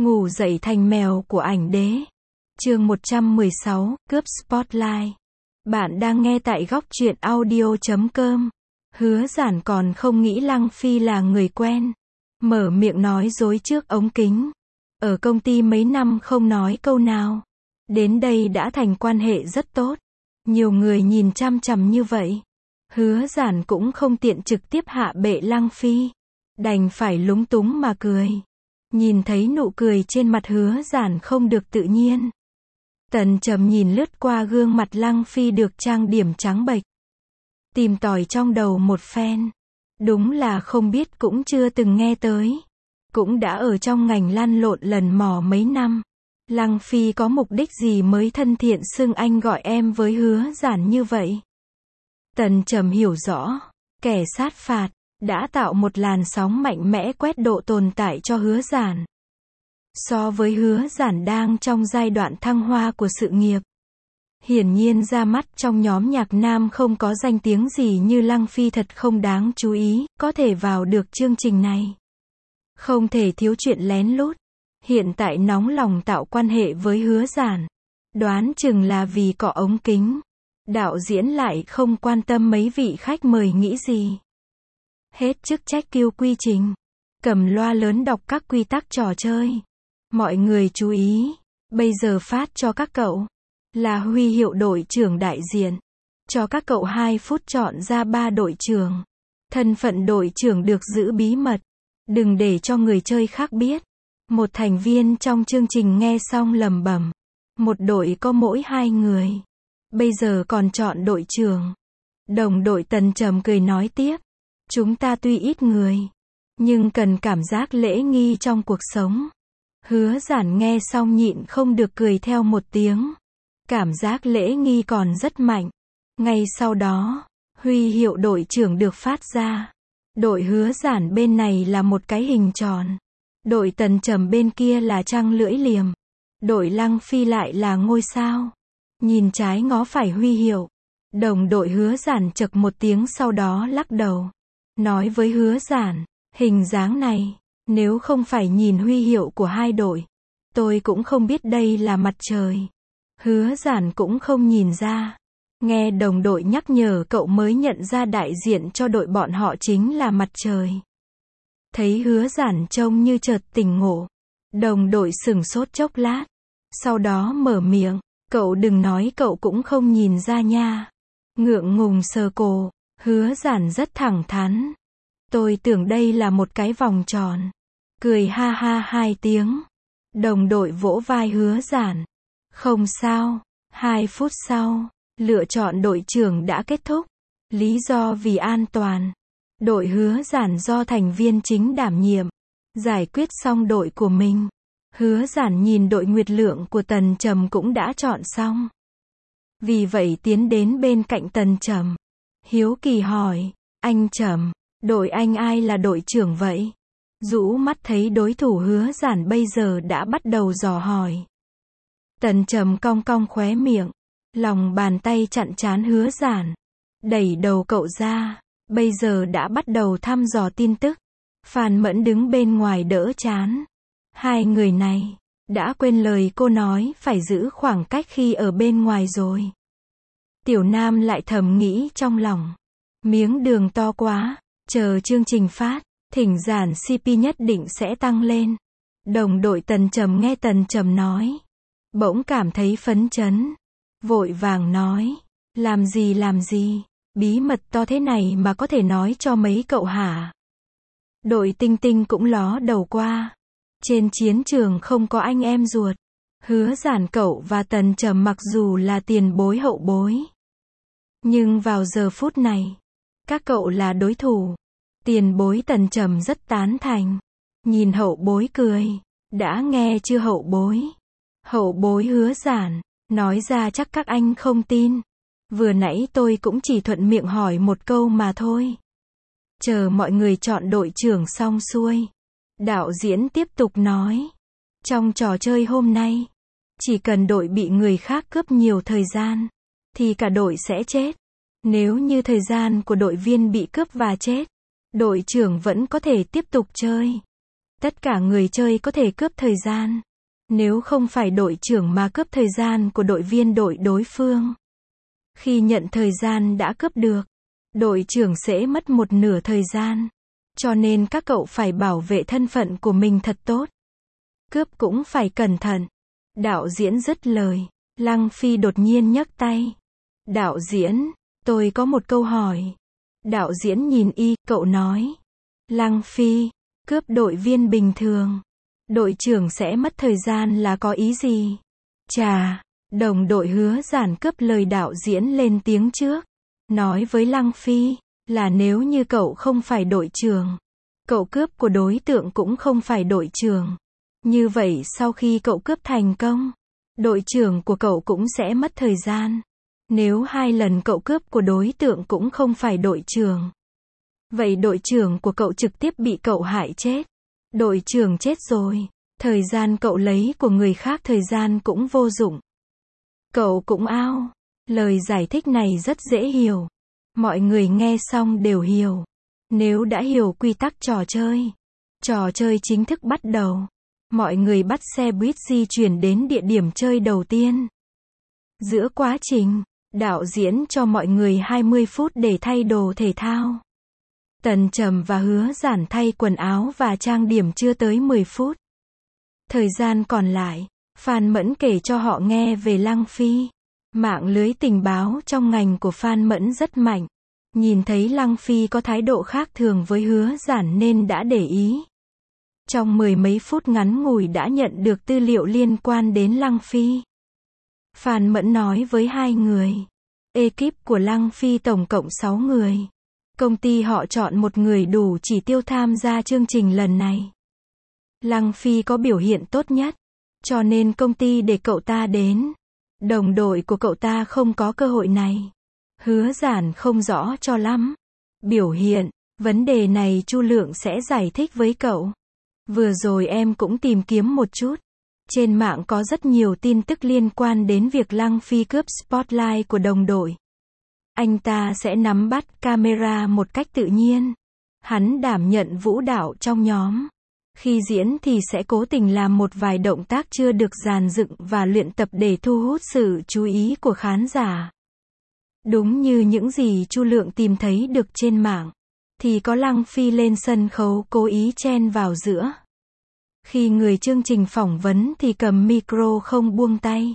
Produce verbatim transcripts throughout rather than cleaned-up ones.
Ngủ dậy thành mèo của ảnh đế. Chương một trăm mười sáu, cướp Spotlight. Bạn đang nghe tại góc truyện audio chấm com. Hứa Giản còn không nghĩ Lăng Phi là người quen. Mở miệng nói dối trước ống kính. Ở công ty mấy năm không nói câu nào. Đến đây đã thành quan hệ rất tốt. Nhiều người nhìn chăm chằm như vậy. Hứa Giản cũng không tiện trực tiếp hạ bệ Lăng Phi. Đành phải lúng túng mà cười. Nhìn thấy nụ cười trên mặt Hứa Giản không được tự nhiên. Tần Trầm nhìn lướt qua gương mặt Lăng Phi được trang điểm trắng bệch. Tìm tòi trong đầu một phen. Đúng là không biết cũng chưa từng nghe tới. Cũng đã ở trong ngành lăn lộn lần mò mấy năm. Lăng Phi có mục đích gì mới thân thiện xưng anh gọi em với Hứa Giản như vậy? Tần Trầm hiểu rõ. Kẻ sát phạt đã tạo một làn sóng mạnh mẽ quét độ tồn tại cho Hứa Giản. So với Hứa Giản đang trong giai đoạn thăng hoa của sự nghiệp. Hiển nhiên ra mắt trong nhóm nhạc nam không có danh tiếng gì như Lăng Phi thật không đáng chú ý, có thể vào được chương trình này. Không thể thiếu chuyện lén lút. Hiện tại nóng lòng tạo quan hệ với Hứa Giản. Đoán chừng là vì có ống kính. Đạo diễn lại không quan tâm mấy vị khách mời nghĩ gì. Hết chức trách kêu quy trình. Cầm loa lớn đọc các quy tắc trò chơi. Mọi người chú ý. Bây giờ phát cho các cậu. Là huy hiệu đội trưởng đại diện. Cho các cậu hai phút chọn ra ba đội trưởng. Thân phận đội trưởng được giữ bí mật. Đừng để cho người chơi khác biết. Một thành viên trong chương trình nghe xong lẩm bẩm. Một đội có mỗi hai người. Bây giờ còn chọn đội trưởng. Đồng đội Tần Trầm cười nói tiếp. Chúng ta tuy ít người. Nhưng cần cảm giác lễ nghi trong cuộc sống. Hứa Giản nghe xong nhịn không được cười theo một tiếng. Cảm giác lễ nghi còn rất mạnh. Ngay sau đó, huy hiệu đội trưởng được phát ra. Đội Hứa Giản bên này là một cái hình tròn. Đội Tần Trầm bên kia là trăng lưỡi liềm. Đội Lăng Phi lại là ngôi sao. Nhìn trái ngó phải huy hiệu. Đồng đội Hứa Giản chậc một tiếng sau đó lắc đầu. Nói với Hứa Giản, hình dáng này, nếu không phải nhìn huy hiệu của hai đội, tôi cũng không biết đây là mặt trời. Hứa Giản cũng không nhìn ra. Nghe đồng đội nhắc nhở cậu mới nhận ra đại diện cho đội bọn họ chính là mặt trời. Thấy Hứa Giản trông như chợt tỉnh ngộ. Đồng đội sửng sốt chốc lát. Sau đó mở miệng, cậu đừng nói cậu cũng không nhìn ra nha. Ngượng ngùng sờ cổ. Hứa Giản rất thẳng thắn. Tôi tưởng đây là một cái vòng tròn. Cười ha ha hai tiếng. Đồng đội vỗ vai Hứa Giản. Không sao. Hai phút sau, lựa chọn đội trưởng đã kết thúc. Lý do vì an toàn. Đội Hứa Giản do thành viên chính đảm nhiệm. Giải quyết xong đội của mình. Hứa Giản nhìn đội Nguyệt Lượng của Tần Trầm cũng đã chọn xong. Vì vậy tiến đến bên cạnh Tần Trầm. Hiếu kỳ hỏi, anh Trầm, đội anh ai là đội trưởng vậy? Rũ mắt thấy đối thủ Hứa Giản bây giờ đã bắt đầu dò hỏi. Tần Trầm cong cong khóe miệng, lòng bàn tay chặn trán Hứa Giản, đẩy đầu cậu ra, bây giờ đã bắt đầu thăm dò tin tức. Phan Mẫn đứng bên ngoài đỡ trán. Hai người này, đã quên lời cô nói phải giữ khoảng cách khi ở bên ngoài rồi. Tiểu Nam lại thầm nghĩ trong lòng. Miếng đường to quá, chờ chương trình phát, thỉnh Giản xê pê nhất định sẽ tăng lên. Đồng đội Tần Trầm nghe Tần Trầm nói. Bỗng cảm thấy phấn chấn. Vội vàng nói. Làm gì làm gì, bí mật to thế này mà có thể nói cho mấy cậu hả? Đội Tinh Tinh cũng ló đầu qua. Trên chiến trường không có anh em ruột. Hứa Giản cậu và Tần Trầm mặc dù là tiền bối hậu bối. Nhưng vào giờ phút này, các cậu là đối thủ. Tiền bối Tần Trầm rất tán thành. Nhìn hậu bối cười. Đã nghe chưa hậu bối? Hậu bối Hứa Giản. Nói ra chắc các anh không tin. Vừa nãy tôi cũng chỉ thuận miệng hỏi một câu mà thôi. Chờ mọi người chọn đội trưởng xong xuôi. Đạo diễn tiếp tục nói. Trong trò chơi hôm nay, chỉ cần đội bị người khác cướp nhiều thời gian, thì cả đội sẽ chết. Nếu như thời gian của đội viên bị cướp và chết, đội trưởng vẫn có thể tiếp tục chơi. Tất cả người chơi có thể cướp thời gian. Nếu không phải đội trưởng mà cướp thời gian của đội viên đội đối phương. Khi nhận thời gian đã cướp được, đội trưởng sẽ mất một nửa thời gian. Cho nên các cậu phải bảo vệ thân phận của mình thật tốt. Cướp cũng phải cẩn thận. Đạo diễn dứt lời. Lăng Phi đột nhiên nhấc tay. Đạo diễn, tôi có một câu hỏi. Đạo diễn nhìn y, cậu nói. Lăng Phi, cướp đội viên bình thường. Đội trưởng sẽ mất thời gian là có ý gì? Chà, đồng đội Hứa Giản cướp lời đạo diễn lên tiếng trước. Nói với Lăng Phi, là nếu như cậu không phải đội trưởng, cậu cướp của đối tượng cũng không phải đội trưởng. Như vậy sau khi cậu cướp thành công, đội trưởng của cậu cũng sẽ mất thời gian. Nếu hai lần cậu cướp của đối tượng cũng không phải đội trưởng, vậy đội trưởng của cậu trực tiếp bị cậu hại chết. Đội trưởng chết rồi, thời gian cậu lấy của người khác thời gian cũng vô dụng. Cậu cũng ao. Lời giải thích này rất dễ hiểu. Mọi người nghe xong đều hiểu. Nếu đã hiểu quy tắc trò chơi, trò chơi chính thức bắt đầu. Mọi người bắt xe buýt di chuyển đến địa điểm chơi đầu tiên. Giữa quá trình, đạo diễn cho mọi người hai mươi phút để thay đồ thể thao. Tần Trầm và Hứa Giản thay quần áo và trang điểm chưa tới mười phút. Thời gian còn lại, Phan Mẫn kể cho họ nghe về Lăng Phi. Mạng lưới tình báo trong ngành của Phan Mẫn rất mạnh. Nhìn thấy Lăng Phi có thái độ khác thường với Hứa Giản nên đã để ý. Trong mười mấy phút ngắn ngủi đã nhận được tư liệu liên quan đến Lăng Phi. Phan Mẫn nói với hai người. Ekip của Lăng Phi tổng cộng sáu người. Công ty họ chọn một người đủ chỉ tiêu tham gia chương trình lần này. Lăng Phi có biểu hiện tốt nhất, cho nên công ty để cậu ta đến. Đồng đội của cậu ta không có cơ hội này. Hứa Giản không rõ cho lắm. Biểu hiện, vấn đề này Chu Lượng sẽ giải thích với cậu. Vừa rồi em cũng tìm kiếm một chút. Trên mạng có rất nhiều tin tức liên quan đến việc Lăng Phi cướp spotlight của đồng đội. Anh ta sẽ nắm bắt camera một cách tự nhiên. Hắn đảm nhận vũ đạo trong nhóm. Khi diễn thì sẽ cố tình làm một vài động tác chưa được dàn dựng và luyện tập để thu hút sự chú ý của khán giả. Đúng như những gì Chu Lượng tìm thấy được trên mạng, thì có Lăng Phi lên sân khấu cố ý chen vào giữa. Khi người chương trình phỏng vấn thì cầm micro không buông tay.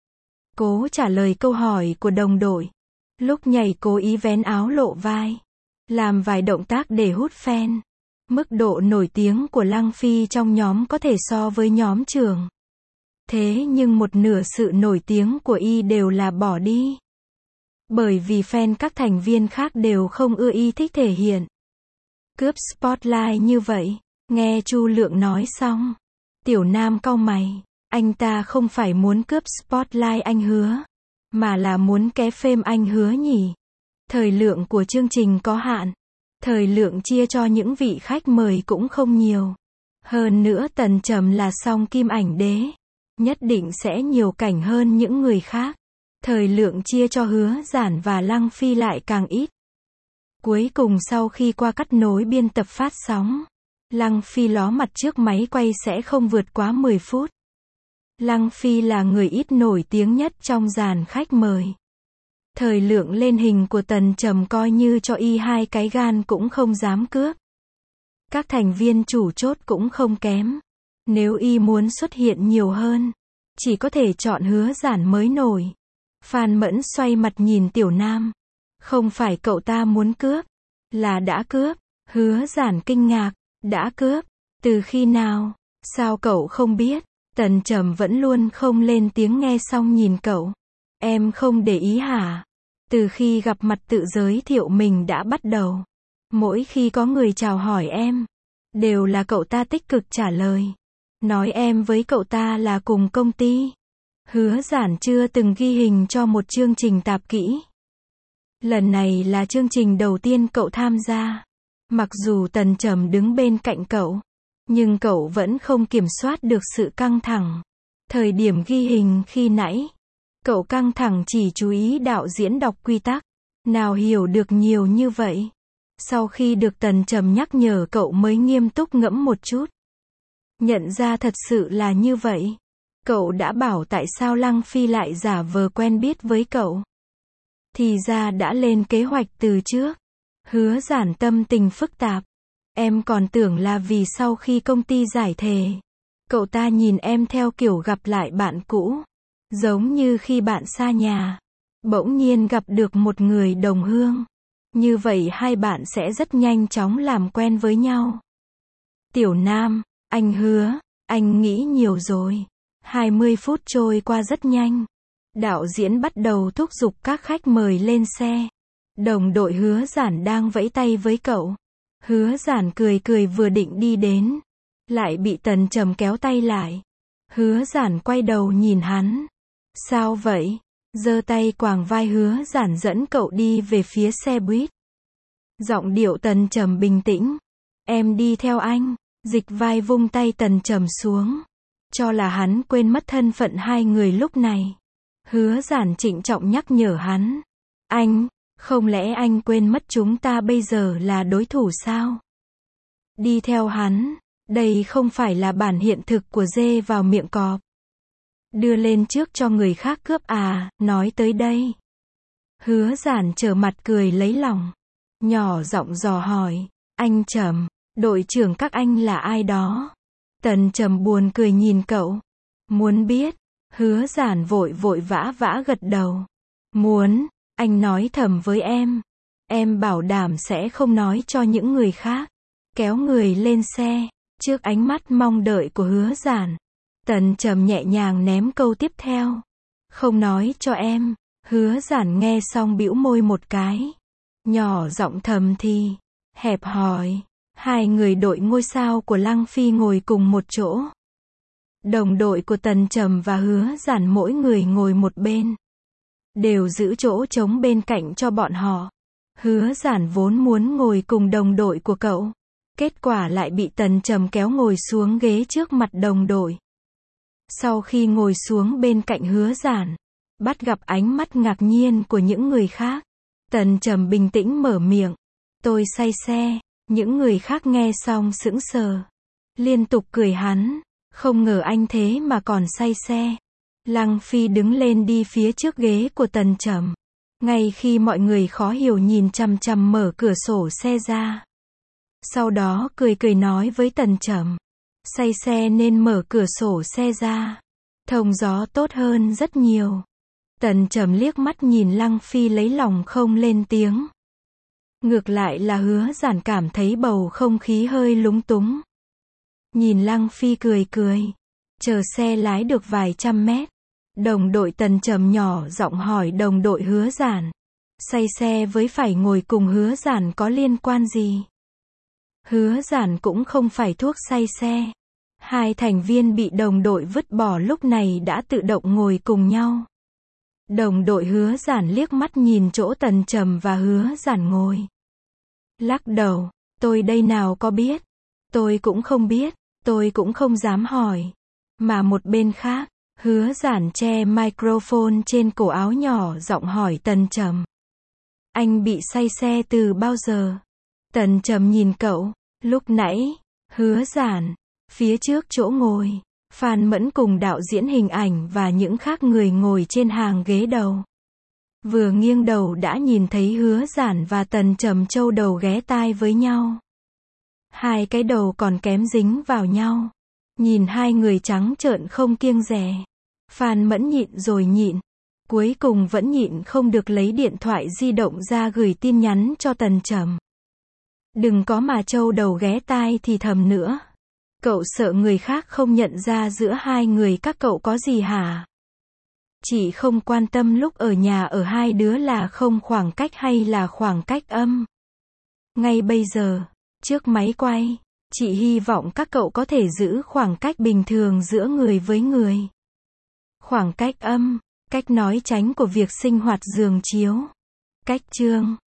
Cố trả lời câu hỏi của đồng đội. Lúc nhảy cố ý vén áo lộ vai. Làm vài động tác để hút fan. Mức độ nổi tiếng của Lăng Phi trong nhóm có thể so với nhóm trưởng. Thế nhưng một nửa sự nổi tiếng của y đều là bỏ đi. Bởi vì fan các thành viên khác đều không ưa y thích thể hiện. Cướp spotlight như vậy. Nghe Chu Lượng nói xong. Tiểu Nam cau mày. Anh ta không phải muốn cướp spotlight anh Hứa. Mà là muốn ké phêm anh Hứa nhỉ. Thời lượng của chương trình có hạn. Thời lượng chia cho những vị khách mời cũng không nhiều. Hơn nữa Tần Trầm là song kim ảnh đế. Nhất định sẽ nhiều cảnh hơn những người khác. Thời lượng chia cho Hứa Giản và Lăng Phi lại càng ít. Cuối cùng sau khi qua cắt nối biên tập phát sóng, Lăng Phi ló mặt trước máy quay sẽ không vượt quá mười phút. Lăng Phi là người ít nổi tiếng nhất trong dàn khách mời. Thời lượng lên hình của Tần Trầm coi như cho y hai cái gan cũng không dám cướp. Các thành viên chủ chốt cũng không kém. Nếu y muốn xuất hiện nhiều hơn, chỉ có thể chọn Hứa Giản mới nổi. Phan Mẫn xoay mặt nhìn Tiểu Nam. Không phải cậu ta muốn cướp, là đã cướp. Hứa Giản kinh ngạc. Đã cướp? Từ khi nào? Sao cậu không biết? Tần Trầm vẫn luôn không lên tiếng nghe xong nhìn cậu. Em không để ý hả? Từ khi gặp mặt tự giới thiệu mình đã bắt đầu. Mỗi khi có người chào hỏi em, đều là cậu ta tích cực trả lời. Nói em với cậu ta là cùng công ty. Hứa Giản chưa từng ghi hình cho một chương trình tạp kỹ. Lần này là chương trình đầu tiên cậu tham gia. Mặc dù Tần Trầm đứng bên cạnh cậu, nhưng cậu vẫn không kiểm soát được sự căng thẳng. Thời điểm ghi hình khi nãy, cậu căng thẳng chỉ chú ý đạo diễn đọc quy tắc. Nào hiểu được nhiều như vậy. Sau khi được Tần Trầm nhắc nhở cậu mới nghiêm túc ngẫm một chút. Nhận ra thật sự là như vậy. Cậu đã bảo tại sao Lăng Phi lại giả vờ quen biết với cậu. Thì ra đã lên kế hoạch từ trước. Hứa Giản tâm tình phức tạp. Em còn tưởng là vì sau khi công ty giải thể, cậu ta nhìn em theo kiểu gặp lại bạn cũ. Giống như khi bạn xa nhà, bỗng nhiên gặp được một người đồng hương. Như vậy hai bạn sẽ rất nhanh chóng làm quen với nhau. Tiểu Nam, anh Hứa, anh nghĩ nhiều rồi. hai mươi phút trôi qua rất nhanh. Đạo diễn bắt đầu thúc giục các khách mời lên xe. Đồng đội Hứa Giản đang vẫy tay với cậu. Hứa Giản cười cười vừa định đi đến, lại bị Tần Trầm kéo tay lại. Hứa Giản quay đầu nhìn hắn. Sao vậy? Giơ tay quàng vai Hứa Giản dẫn cậu đi về phía xe buýt. Giọng điệu Tần Trầm bình tĩnh. Em đi theo anh. Dịch vai vung tay Tần Trầm xuống, cho là hắn quên mất thân phận hai người lúc này. Hứa Giản trịnh trọng nhắc nhở hắn. Anh, không lẽ anh quên mất chúng ta bây giờ là đối thủ sao? Đi theo hắn, đây không phải là bản hiện thực của dê vào miệng cọp. Đưa lên trước cho người khác cướp à, nói tới đây. Hứa Giản trở mặt cười lấy lòng. Nhỏ giọng dò hỏi, anh Trầm, đội trưởng các anh là ai đó? Tần Trầm buồn cười nhìn cậu. Muốn biết? Hứa Giản vội vội vã vã gật đầu. Muốn, anh nói thầm với em. Em bảo đảm sẽ không nói cho những người khác. Kéo người lên xe, trước ánh mắt mong đợi của Hứa Giản. Tần Trầm nhẹ nhàng ném câu tiếp theo. Không nói cho em. Hứa Giản nghe xong bĩu môi một cái. Nhỏ giọng thầm thì, hẹp hòi. Hai người đội ngôi sao của Lăng Phi ngồi cùng một chỗ. Đồng đội của Tần Trầm và Hứa Giản mỗi người ngồi một bên. Đều giữ chỗ trống bên cạnh cho bọn họ. Hứa Giản vốn muốn ngồi cùng đồng đội của cậu. Kết quả lại bị Tần Trầm kéo ngồi xuống ghế trước mặt đồng đội. Sau khi ngồi xuống bên cạnh Hứa Giản, bắt gặp ánh mắt ngạc nhiên của những người khác. Tần Trầm bình tĩnh mở miệng. Tôi say xe. Những người khác nghe xong sững sờ. Liên tục cười hắn. Không ngờ anh thế mà còn say xe. Lăng Phi đứng lên đi phía trước ghế của Tần Trầm. Ngay khi mọi người khó hiểu nhìn chằm chằm mở cửa sổ xe ra. Sau đó cười cười nói với Tần Trầm. Say xe nên mở cửa sổ xe ra. Thông gió tốt hơn rất nhiều. Tần Trầm liếc mắt nhìn Lăng Phi lấy lòng không lên tiếng. Ngược lại là Hứa Giản cảm thấy bầu không khí hơi lúng túng. Nhìn Lăng Phi cười cười. Chờ xe lái được vài trăm mét. Đồng đội Tần Trầm nhỏ giọng hỏi đồng đội Hứa Giản. Say xe với phải ngồi cùng Hứa Giản có liên quan gì? Hứa Giản cũng không phải thuốc say xe. Hai thành viên bị đồng đội vứt bỏ lúc này đã tự động ngồi cùng nhau. Đồng đội Hứa Giản liếc mắt nhìn chỗ Tần Trầm và Hứa Giản ngồi. Lắc đầu, tôi đây nào có biết. Tôi cũng không biết, tôi cũng không dám hỏi. Mà một bên khác, Hứa Giản che microphone trên cổ áo nhỏ giọng hỏi Tần Trầm. Anh bị say xe từ bao giờ? Tần Trầm nhìn cậu, lúc nãy, Hứa Giản, phía trước chỗ ngồi, Phan Mẫn cùng đạo diễn hình ảnh và những khác người ngồi trên hàng ghế đầu. Vừa nghiêng đầu đã nhìn thấy Hứa Giản và Tần Trầm châu đầu ghé tai với nhau. Hai cái đầu còn kém dính vào nhau. Nhìn hai người trắng trợn không kiêng dè. Phan Mẫn nhịn rồi nhịn. Cuối cùng vẫn nhịn không được lấy điện thoại di động ra gửi tin nhắn cho Tần Trầm. Đừng có mà châu đầu ghé tai thì thầm nữa. Cậu sợ người khác không nhận ra giữa hai người các cậu có gì hả? Chị không quan tâm lúc ở nhà ở hai đứa là không khoảng cách hay là khoảng cách âm. Ngay bây giờ, trước máy quay, chị hy vọng các cậu có thể giữ khoảng cách bình thường giữa người với người. Khoảng cách âm, cách nói tránh của việc sinh hoạt giường chiếu. Cách chương.